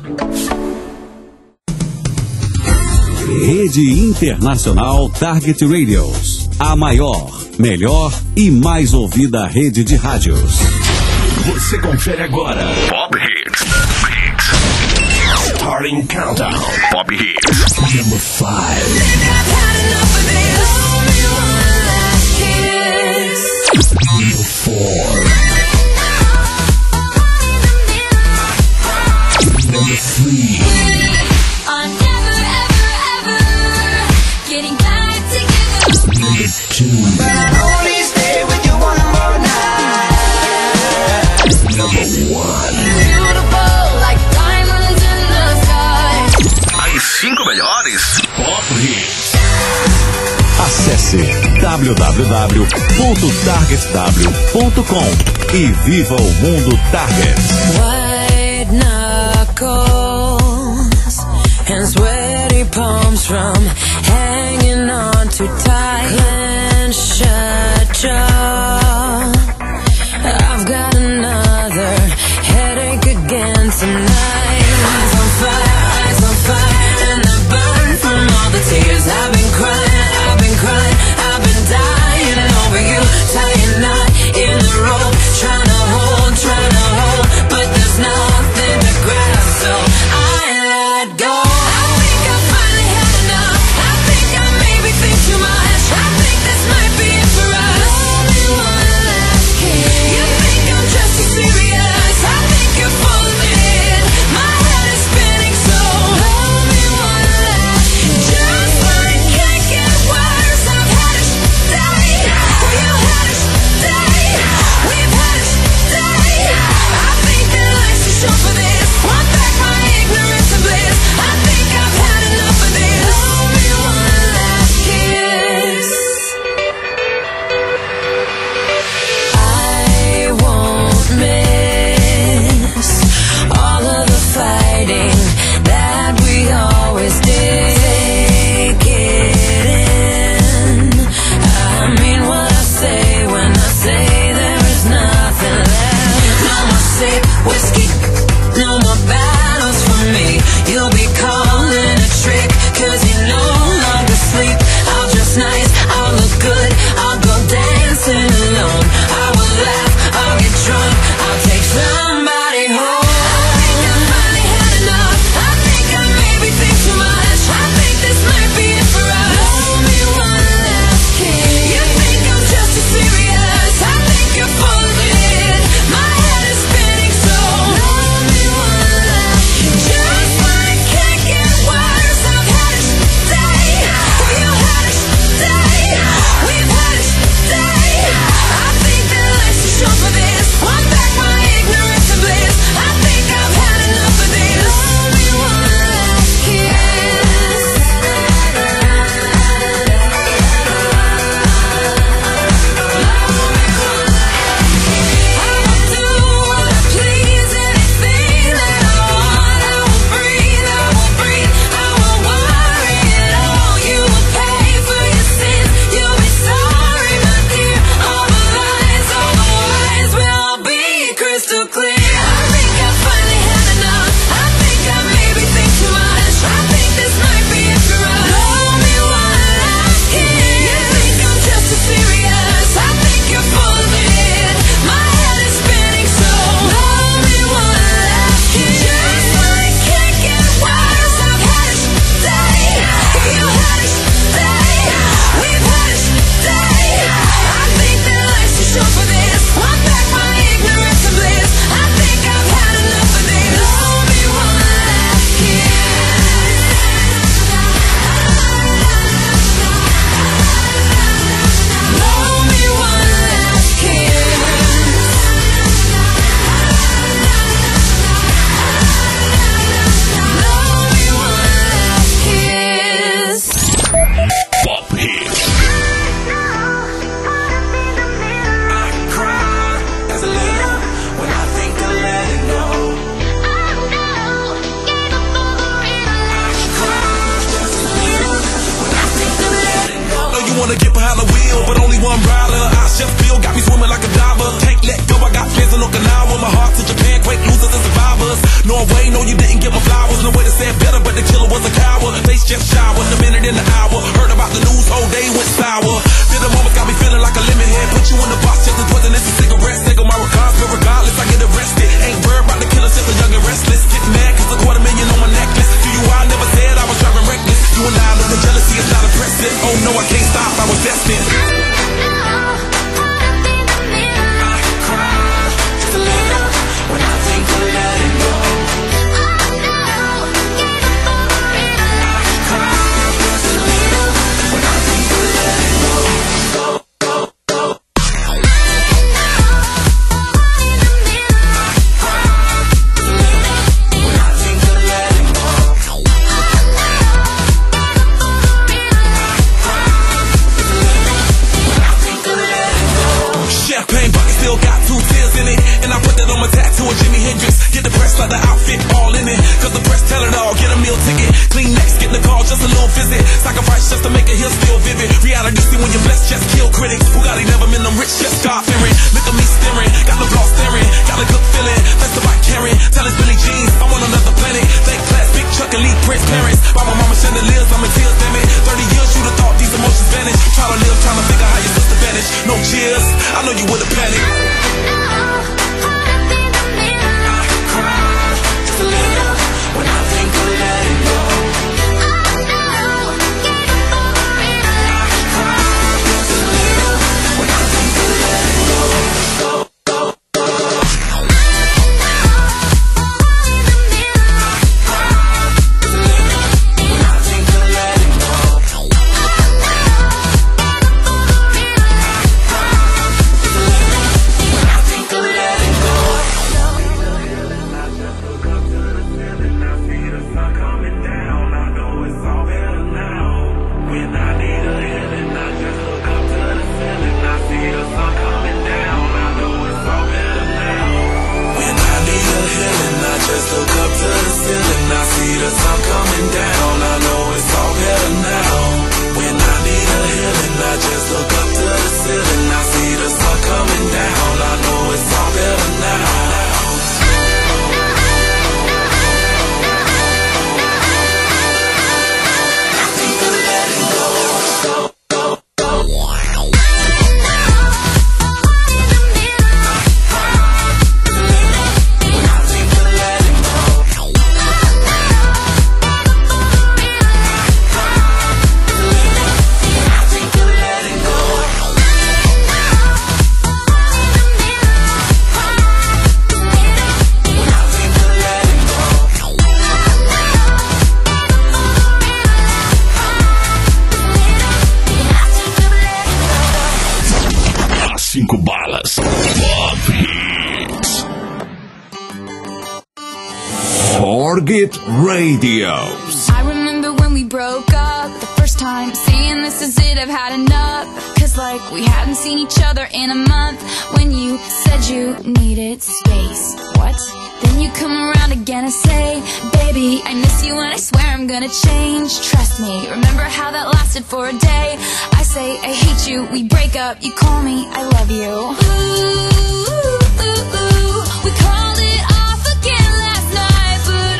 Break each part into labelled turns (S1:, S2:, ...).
S1: Rede Internacional Target Radios. A maior, melhor e mais ouvida rede de rádios.
S2: Você confere agora Pop Hits. Starting Countdown. Pop Hits. Number 5. Number 4. Number 3. Number 2.
S3: Only stay with you one more night.
S2: Number 1.
S3: Beautiful like diamonds in the sky.
S2: As 5 melhores Pop Hits.
S1: Acesse www.targetw.com e viva o mundo Target.
S4: White knuckles and sweaty palms from hanging on too tight. Clench shut jaw. I've got another headache again tonight. Eyes on fire, and I burn from all the tears I've been crying, I've been dying over you, tying knot in the rope, trying to hold, but there's nothing to grab, so I let go. I think I finally had enough. I think I maybe think too much. I think this might be it for us. Only one last kiss. You think I'm just too serious? I think you're full of it. My head is spinning, so only one last kiss. Just when it can't get worse, I've had it today. You had it today. We've had it today. I think that life's too short for this. Want back my ignorance and bliss. I think I've had enough of this. Only one last kiss. I won't miss all of the fighting that we always did. Take it in. I mean what I say when I say there is nothing left. No more sip whiskey, no more battles for me. You'll be calling a trick, 'cause you no longer sleep. I'll dress nice, I'll look good, I'll go dancing alone. I will laugh, I'll get drunk, I'll take somebody home. I think I finally had enough. I think I maybe think too much. I think this might be it for us. Only one last kiss. You think I'm just too serious? I think you're full of it. My head is spinning, so only one last kiss. Just when it can't get worse, I've had it today. You had it today. We've had it today. I think that life's too short for this. Want back my ignorance and bliss. I think I've had enough of this. Only one last kiss. I will do what I please, anything that I want. I will breathe, I will worry it all. You will pay for your sins, you'll be sorry, my dear. All the lies, all the lies will all be crystal clear. I think I finally had enough. I think I maybe think too much. I think this might be it for us. Only one last kiss. You think I'm just too serious? I think you're full of it. My head is spinning, so only one last kiss. Just when it can't get worse, I've had it today. You had it today. We've had it today. I think that life's too short for this. Want back my ignorance and bliss. I think I've had enough of this. Only one last kiss. Only one last kiss. Only one last kiss.
S2: Pop Hits.
S3: I cry as a little when I think I let it go. I cry just a little when I think I let it go.
S5: Know you wanna get behind the wheel, but only one rider. I chef Bill got me swimming like a diver. Can't let go, I got plans in Okinawa. My heart's in Japan, quake losers and survivors. Norway, no, you didn't get my flowers. just shy. Wasn't a minute in the hour. Heard about the news, whole day went sour. Did the moment got me feeling like a lemon head. Put you in the box just as poisonous as cigarettes. Take on my regards, but regardless, I get arrested. Ain't worried about the killer, just a young and restless. Get mad cause $250,000 on my necklace. To you, I never said I was driving reckless. You and I know the jealousy is not impressive. Oh no, I can't stop, I was destined. Like the outfit all in it, cause the press tell it all. Get a meal ticket, clean next, get the call, just a little visit. Sacrifice just to make it here still vivid. Reality see when you're blessed, just kill critics. Bugatti never been them rich, just God fearing. Look at me staring, got the block staring, got a good feeling. That's about caring. Tell us Billy Jeans, I'm on another planet. Thank class, big truck, elite Prince parents. By my mama chandeliers, I'm in tears, damn it. 30 years, you'd have thought these emotions vanished. Try to live, trying to figure how your sister vanished. No cheers, I know you would've panicked.
S1: Target Radios.
S3: I remember when we broke up the first time, saying this is it, I've had enough. Cause like we hadn't seen each other in a month. When you said you needed space, what? Then you come around again and say, baby, I miss you and I swear I'm gonna change. Trust me, remember how that lasted for a day. I say I hate you, we break up, you call me, I love you. Ooh, ooh, ooh, ooh. We called it off again last night, but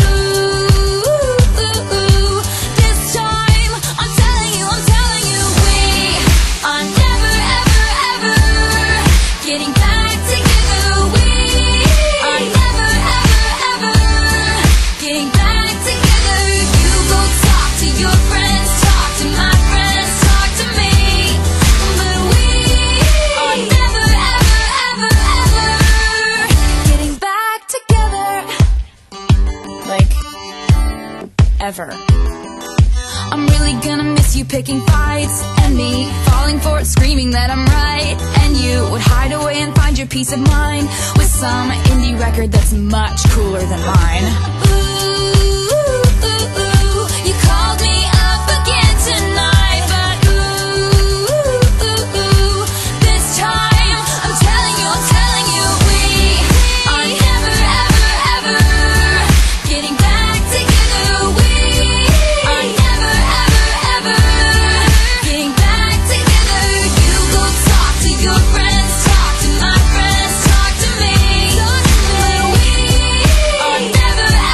S3: this time I'm telling you, we are never, ever, ever getting back together. We are never, ever, ever getting back together. You go talk to your friends, talk to my friends, talk to me, but we are never, ever, ever, ever getting back together. Like, ever. I'm really gonna miss you picking fights, and me falling for it, screaming that I'm right. And you would hide away and find your peace of mind with some indie record that's much cooler than mine. Ooh, ooh, ooh. You called me up again tonight, but ooh, ooh, ooh. This time I'm telling you, we are never, ever, ever getting back together. We are never, ever, ever getting back together. You go talk to your friends, talk to my friends, talk to me, but we are never,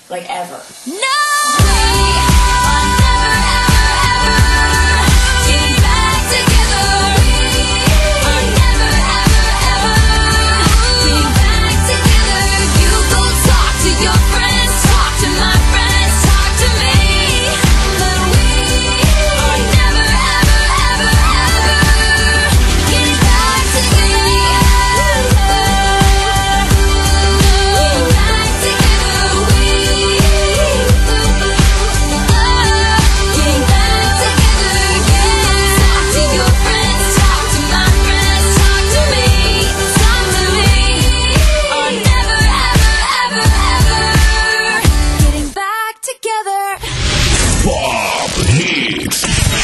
S6: like ever.
S3: No! We are never, ever, ever getting back together. We are never, ever, ever getting back together. You go talk to your friends, talk to my friends, talk to me. But we are never, ever, ever, ever getting back together. Getting back together. Getting back together again. Talk to your friends, talk to my friends, talk to me, talk to me. Are never, ever, ever, ever getting back together.
S2: Pop Hits.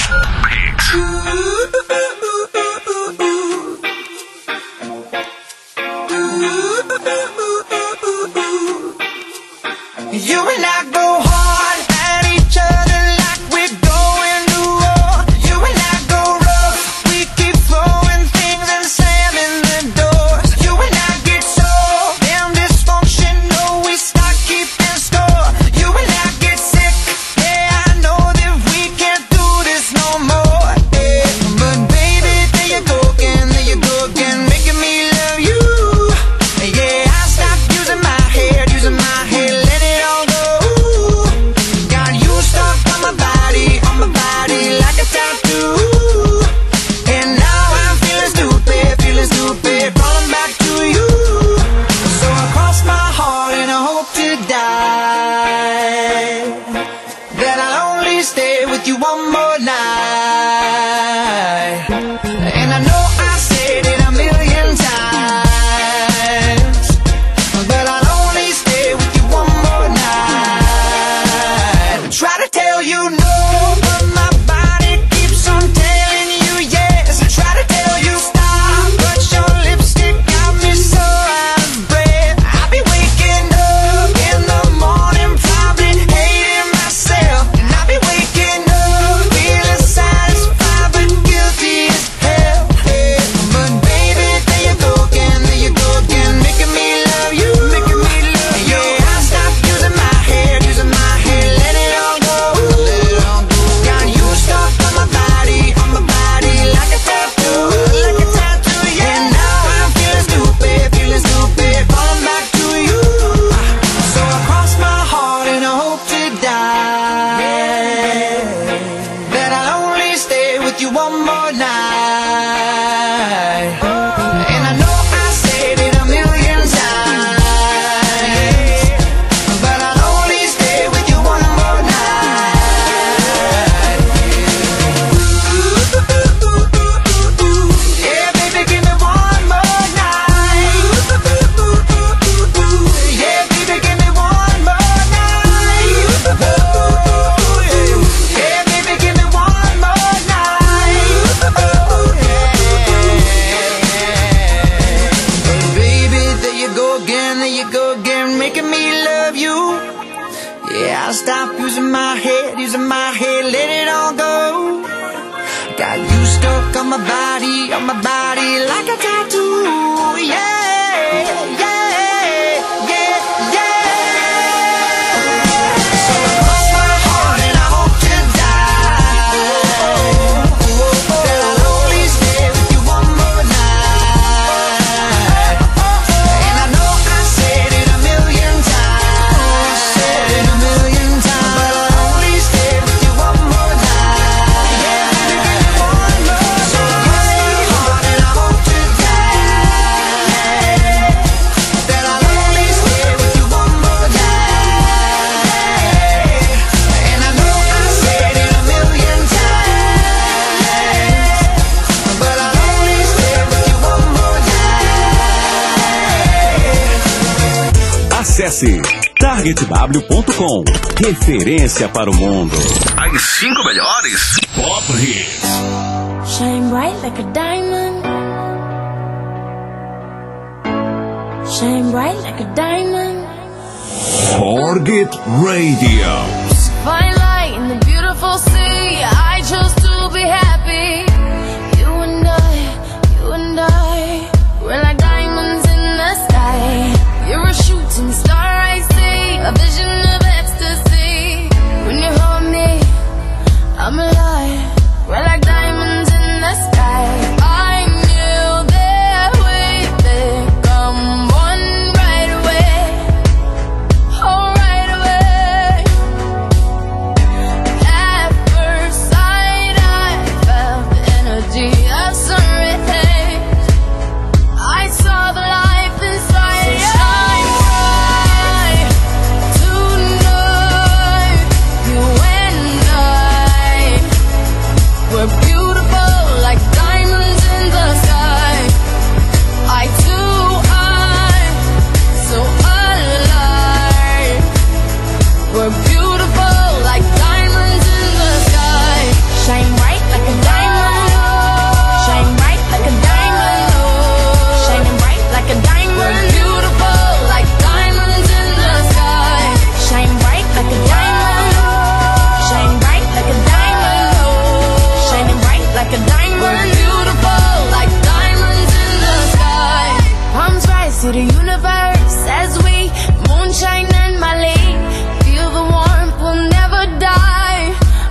S7: You and I go hard at each other like we're going to war. You and I go rough, we keep throwing things and slamming the doors. You and I get so damn dysfunctional, we start keeping score. You and I get sick, yeah, I know that we can't do this no more. Yeah. But baby, there you go again, making me love you. Yeah, I stopped using my head, let it all go. Got you stuck on my body like a tattoo. And now I'm feeling stupid, crawling back to you. So I cross my heart and I hope to die that I'll only stay with you one more night. And I know I said it a million times, but I'll only stay with you one more night. Try to tell you no, but my body keeps on telling you yes. I try to tell you stop, but your lipstick got me so out of breath. I'll be waking up in the morning, probably hating myself. And I'll be waking up feeling satisfied but guilty as hell. But baby, there you go again, making me love you. Yeah, I stopped using my head, let it all go. Got you stuck on my body like a tattoo. Yeah, now I'm feeling stupid, falling back to you. So I cross my heart and I hope to die that I'll only stay with you one more night. And I know I said it a million times, but I'll only stay with you one more night. Yeah, baby, give me one more night. Yeah, baby, give me one more night. Yeah, baby, give me one more night. Baby, there you go again, making me love you. Yeah, I stopped using my head, let it all go. Got you stuck on my body like a tattoo. Yeah. So I cross my heart and I hope to die that I'll only stay with you one more night. And I know I said it a million times, but I'll only stay with you one more night. Yeah, baby, give me one more. So I cross my heart and I hope to die that I'll only stay with you one more night. And I know I said it a million times, but I'll only stay with you one more night.
S1: Acesse targetw.com. Referência para o mundo.
S2: As 5 melhores Pop Hits.
S3: Shine bright like a diamond. Shine bright like a diamond.
S2: Target Radio.
S3: Fine light in the beautiful sea. I chose to be happy. You and I, we're like diamonds in the sky. You're a shooting star, I see. A vision of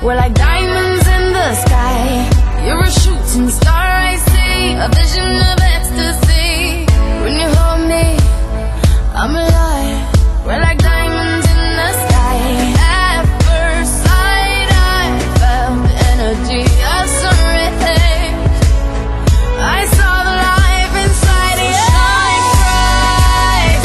S4: We're like diamonds in the sky. You're a shooting star, I see. A vision of ecstasy. When you hold me, I'm alive. We're like diamonds in the sky. At first sight, I felt the energy of surrender. I saw the life inside you. Shine bright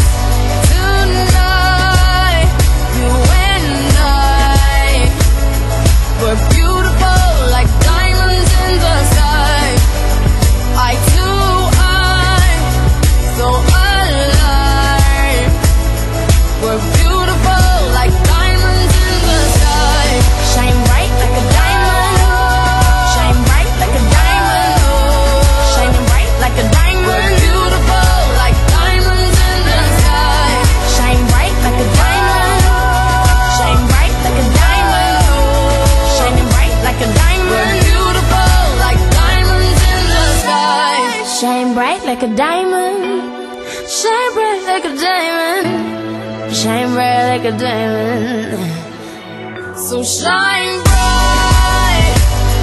S4: tonight. You and I were beautiful like diamonds in the sky. Eye to eye, so alive. We're beautiful like diamonds in the sky. Shine bright like a diamond. Shine bright like a diamond. Shining bright like a diamond. We're beautiful like diamonds in the sky. Shine bright like a diamond. Shine bright like a diamond. Shining bright like a diamond. We're beautiful like diamonds in the sky. Shine bright like a diamond. Shine bright like a diamond. Shine bright like a diamond. So shine bright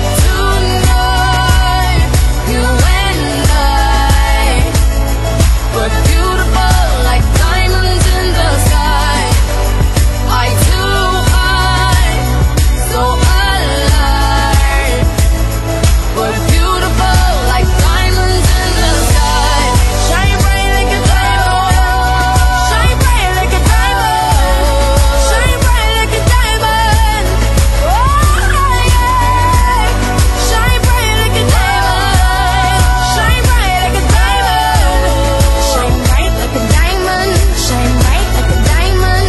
S4: tonight. You and I were beautiful like diamonds in the sky. Eye to eye, so alive. We're beautiful like diamonds in the sky. Shine bright like a diamond. Shine bright like a diamond. Shine bright like a diamond. Oh yeah. Shine bright like a diamond. Shine bright like a diamond. Shine bright like a diamond. Shine bright like a diamond.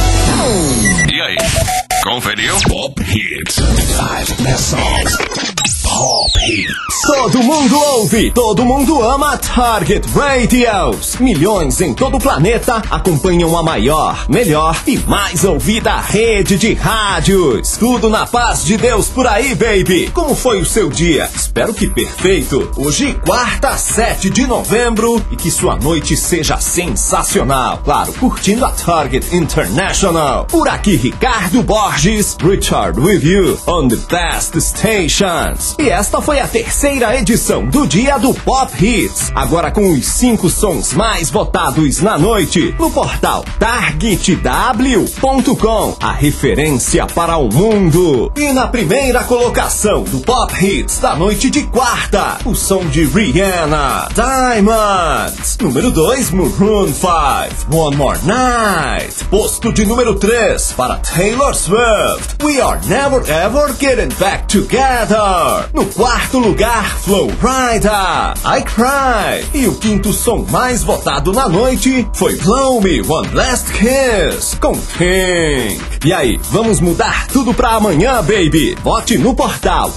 S2: E aí, conferiu?
S6: Pop Hits. 5 best songs. Pop Hits. Todo mundo ouve, todo mundo ama Target Radios. Milhões em todo o planeta acompanham a maior, melhor e mais ouvida rede de rádios. Tudo na paz de Deus por aí, baby. Como foi o seu dia? Espero que perfeito. Hoje, quarta, 7 de novembro, e que sua noite seja sensacional. Claro, curtindo a Target International. Por aqui, Ricardo Borges, Richard with you on the best stations. E esta foi a terceira edição do Dia do Pop Hits. Agora com os 5 sons mais votados na noite no portal targetw.com, a referência para o mundo. E na primeira colocação do Pop Hits da noite de quarta, o som de Rihanna, Diamonds. Número 2, Maroon 5, One More Night. Posto de número 3 para Taylor Swift, We Are Never Ever Getting Back Together. No quarto lugar, Flow Rida, I Cry. E o quinto som mais votado na noite foi Blow Me One Last Kiss com Pink. E aí, vamos mudar tudo pra amanhã, baby? Vote no portal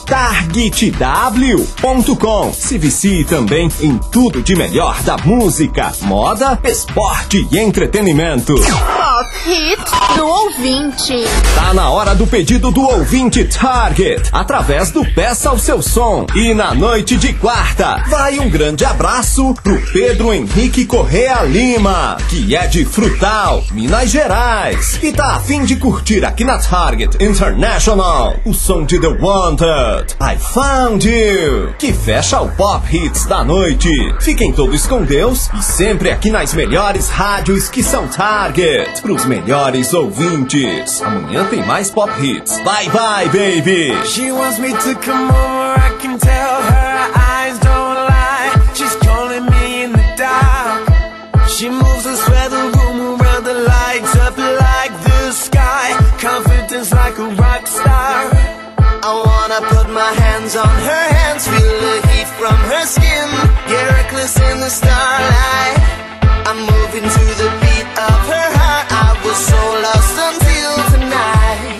S6: targetw.com. Se vicie também em tudo de melhor da música, moda, esporte e entretenimento.
S8: Pop Hits do ouvinte.
S6: Tá na hora do pedido do ouvinte Target, através do Peça o Seu Som. E na noite de quarta, vai um grande abraço pro Pedro Henrique Correa Lima, que é de Frutal, Minas Gerais, e tá a fim de curtir aqui na Target International o som de The Wanted, I Found You, que fecha o Pop Hits da noite. Fiquem todos com Deus e sempre aqui nas melhores rádios que são Target, pros melhores ouvintes. Amanhã tem mais Pop Hits. Bye bye, baby.
S5: She wants me to come over, I can tell her eyes don't lie. She's calling me in the dark. She moves and swear the room around the lights up like the sky. Confidence like a rock star.
S7: I wanna put my hands on her hands, feel the heat from her skin, get reckless in the starlight. I'm moving to the beat of her heart. I was so lost until tonight.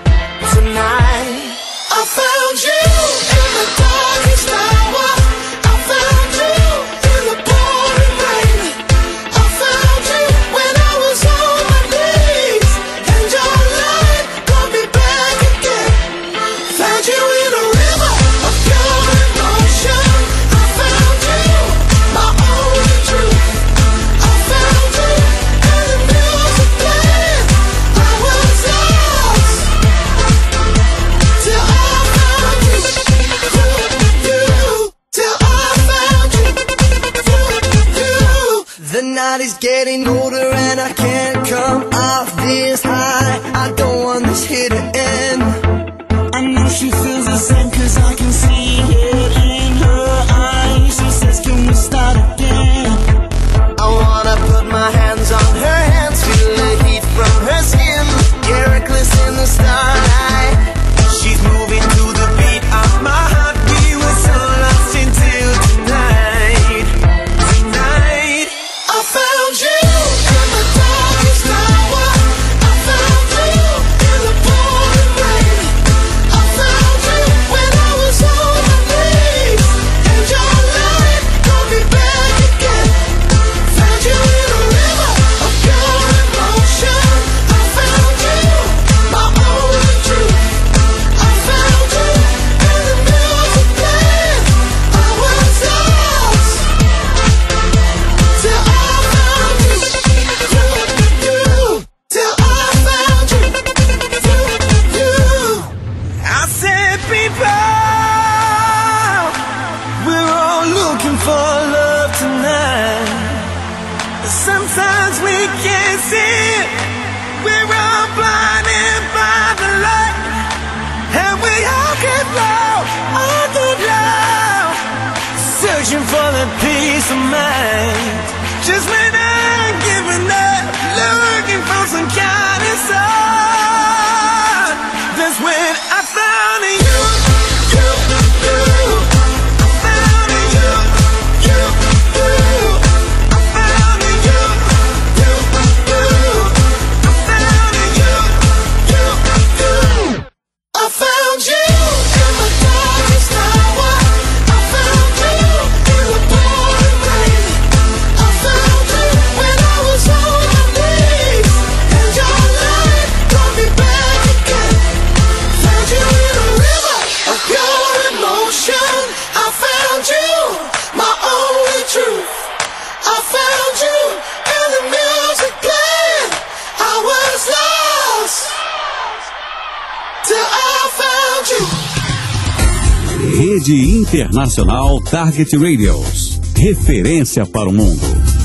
S7: Tonight I found you in the darkest hour. I found you in the pouring rain. I found you when I was on my knees, and your light brought me back again. Found you in a river of pure emotion. I found you, my own The night is getting older and I can't come off this high. I don't want this here to end. I know she feels the same, cause I can see it in her eyes. She says, can we start again? I wanna put my hands on her hands, feel the heat from her skin. Get reckless in the starlight. She's moving to the beat of my heart. We were so lost until tonight. Tonight I found you in the darkest hour. I found you in the pouring rain. I found you when I was on my knees, and your light brought me back again. Found you in a river of pure emotion. I found you, my only truth. I found you in the music playing. I was lost till I found you. Till I found you. I said, people, we're all looking for love tonight. Sometimes we can't see it. We're all blinded by the light, and we all get lost underground, searching for that peace of mind. Just when I'm giving up, looking for some kind of sign, that's when I found you. I found you. I found you. I found you in the darkest hour. I found you in the pouring rain. I found you when I was on my knees, and your light brought me back again. Found you in a river of pure emotion. I found you, my only truth. I found you in the music playing. I was lost till I found you.
S1: Rede Internacional Target Radios. Referência para o mundo.